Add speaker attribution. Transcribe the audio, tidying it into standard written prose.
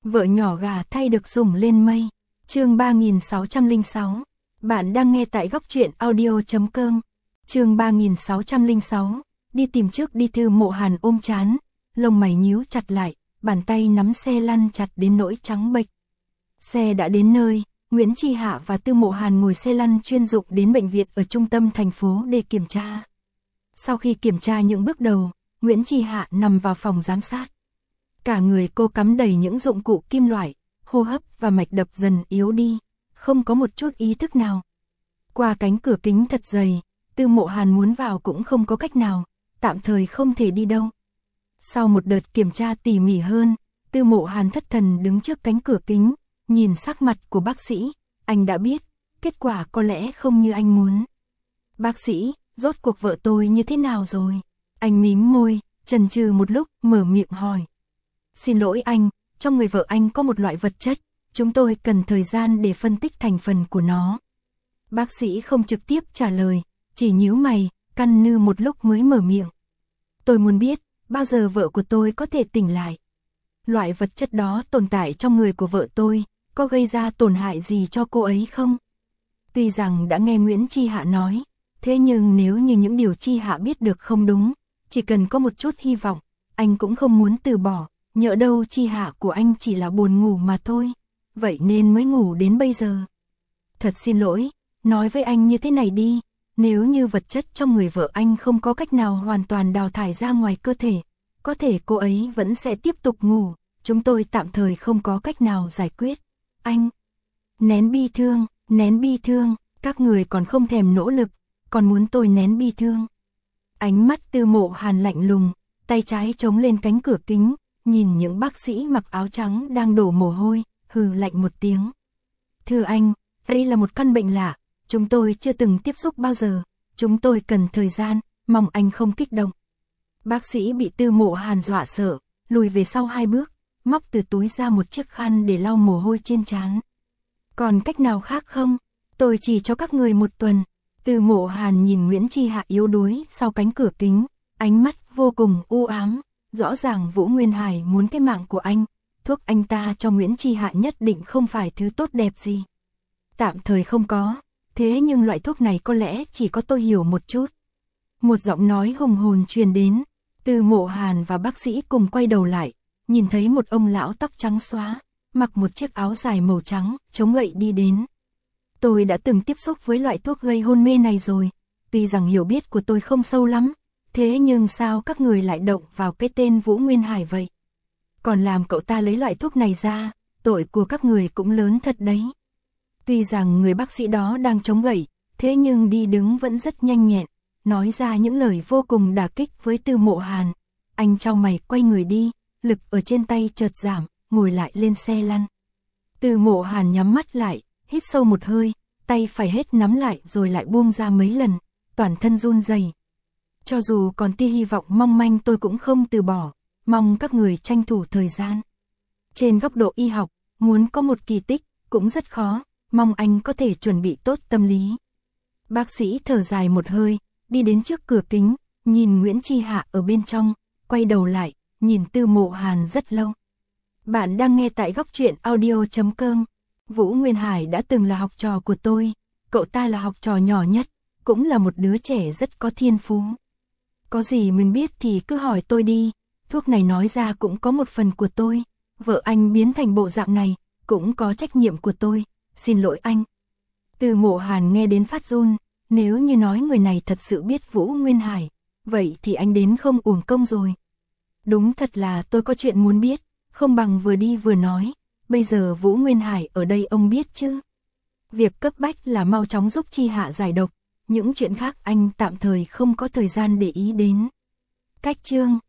Speaker 1: Vợ nhỏ gà thay được sủng lên mây. Chương 3606. Bạn đang nghe tại góc truyện audio.com. Chương 3606. Đi tìm trước đi. Tư Mộ Hàn ôm trán, lông mày nhíu chặt lại, bàn tay nắm xe lăn chặt đến nỗi trắng bệch. Xe đã đến nơi, Nguyễn Chi Hạ và Tư Mộ Hàn ngồi xe lăn chuyên dụng đến bệnh viện ở trung tâm thành phố để kiểm tra. Sau khi kiểm tra những bước đầu, Nguyễn Chi Hạ nằm vào phòng giám sát. Cả người cô cắm đầy những dụng cụ kim loại, hô hấp và mạch đập dần yếu đi, không có một chút ý thức nào. Qua cánh cửa kính thật dày, Tư Mộ Hàn muốn vào cũng không có cách nào, tạm thời không thể đi đâu. Sau một đợt kiểm tra tỉ mỉ hơn, Tư Mộ Hàn thất thần đứng trước cánh cửa kính, nhìn sắc mặt của bác sĩ, anh đã biết, kết quả có lẽ không như anh muốn. Bác sĩ, rốt cuộc vợ tôi như thế nào rồi? Anh mím môi, chần chừ một lúc, mở miệng hỏi. Xin lỗi anh, trong người vợ anh có một loại vật chất, chúng tôi cần thời gian để phân tích thành phần của nó. Bác sĩ không trực tiếp trả lời, chỉ nhíu mày, căn nư một lúc mới mở miệng. Tôi muốn biết, bao giờ vợ của tôi có thể tỉnh lại? Loại vật chất đó tồn tại trong người của vợ tôi, có gây ra tổn hại gì cho cô ấy không? Tuy rằng đã nghe Nguyễn Chi Hạ nói, thế nhưng nếu như những điều Chi Hạ biết được không đúng, chỉ cần có một chút hy vọng, anh cũng không muốn từ bỏ, nhỡ đâu Chi Hạ của anh chỉ là buồn ngủ mà thôi, vậy nên mới ngủ đến bây giờ. Thật xin lỗi, nói với anh như thế này đi, nếu như vật chất trong người vợ anh không có cách nào hoàn toàn đào thải ra ngoài cơ thể, có thể cô ấy vẫn sẽ tiếp tục ngủ, chúng tôi tạm thời không có cách nào giải quyết. Anh, nén bi thương, các người còn không thèm nỗ lực, còn muốn tôi nén bi thương. Ánh mắt Tư Mộ Hàn lạnh lùng, tay trái chống lên cánh cửa kính, nhìn những bác sĩ mặc áo trắng đang đổ mồ hôi, hừ lạnh một tiếng. Thưa anh, đây là một căn bệnh lạ, chúng tôi chưa từng tiếp xúc bao giờ, chúng tôi cần thời gian, mong anh không kích động. Bác sĩ bị Tư Mộ Hàn dọa sợ, lùi về sau 2 bước, móc từ túi ra một chiếc khăn để lau mồ hôi trên trán. Còn cách nào khác không? Tôi chỉ cho các người 1 tuần. Tư Mộ Hàn nhìn Nguyễn Chi Hạ yếu đuối sau cánh cửa kính, ánh mắt vô cùng u ám. Rõ ràng Vũ Nguyên Hải muốn cái mạng của anh, thuốc anh ta cho Nguyễn Chi Hạ nhất định không phải thứ tốt đẹp gì. Tạm thời không có, thế nhưng loại thuốc này có lẽ chỉ có tôi hiểu một chút. Một giọng nói hùng hồn truyền đến, Tư Mộ Hàn và bác sĩ cùng quay đầu lại, nhìn thấy một ông lão tóc trắng xóa, mặc một chiếc áo dài màu trắng, chống gậy đi đến. Tôi đã từng tiếp xúc với loại thuốc gây hôn mê này rồi, tuy rằng hiểu biết của tôi không sâu lắm, thế nhưng sao các người lại động vào cái tên Vũ Nguyên Hải vậy? Còn làm cậu ta lấy loại thuốc này ra, tội của các người cũng lớn thật đấy. Tuy rằng người bác sĩ đó đang chống gậy, thế nhưng đi đứng vẫn rất nhanh nhẹn, nói ra những lời vô cùng đả kích với Tư Mộ Hàn. Anh chau mày quay người đi, lực ở trên tay chợt giảm, ngồi lại lên xe lăn. Tư Mộ Hàn nhắm mắt lại, hít sâu một hơi, tay phải hết nắm lại rồi lại buông ra mấy lần, toàn thân run rẩy. Cho dù còn tia hy vọng mong manh tôi cũng không từ bỏ, mong các người tranh thủ thời gian. Trên góc độ y học, muốn có một kỳ tích cũng rất khó, mong anh có thể chuẩn bị tốt tâm lý. Bác sĩ thở dài một hơi, đi đến trước cửa kính, nhìn Nguyễn Chi Hạ ở bên trong, quay đầu lại, nhìn Tư Mộ Hàn rất lâu. Bạn đang nghe tại góc truyện audio.com. Vũ Nguyên Hải đã từng là học trò của tôi, cậu ta là học trò nhỏ nhất, cũng là một đứa trẻ rất có thiên phú. Có gì mình biết thì cứ hỏi tôi đi, thuốc này nói ra cũng có một phần của tôi, vợ anh biến thành bộ dạng này, cũng có trách nhiệm của tôi, xin lỗi anh. Tư Mộ Hàn nghe đến phát run, nếu như nói người này thật sự biết Vũ Nguyên Hải, vậy thì anh đến không uổng công rồi. Đúng thật là tôi có chuyện muốn biết, không bằng vừa đi vừa nói, bây giờ Vũ Nguyên Hải ở đây ông biết chứ. Việc cấp bách là mau chóng giúp Chi Hạ giải độc, những chuyện khác anh tạm thời không có thời gian để ý đến. Cách chương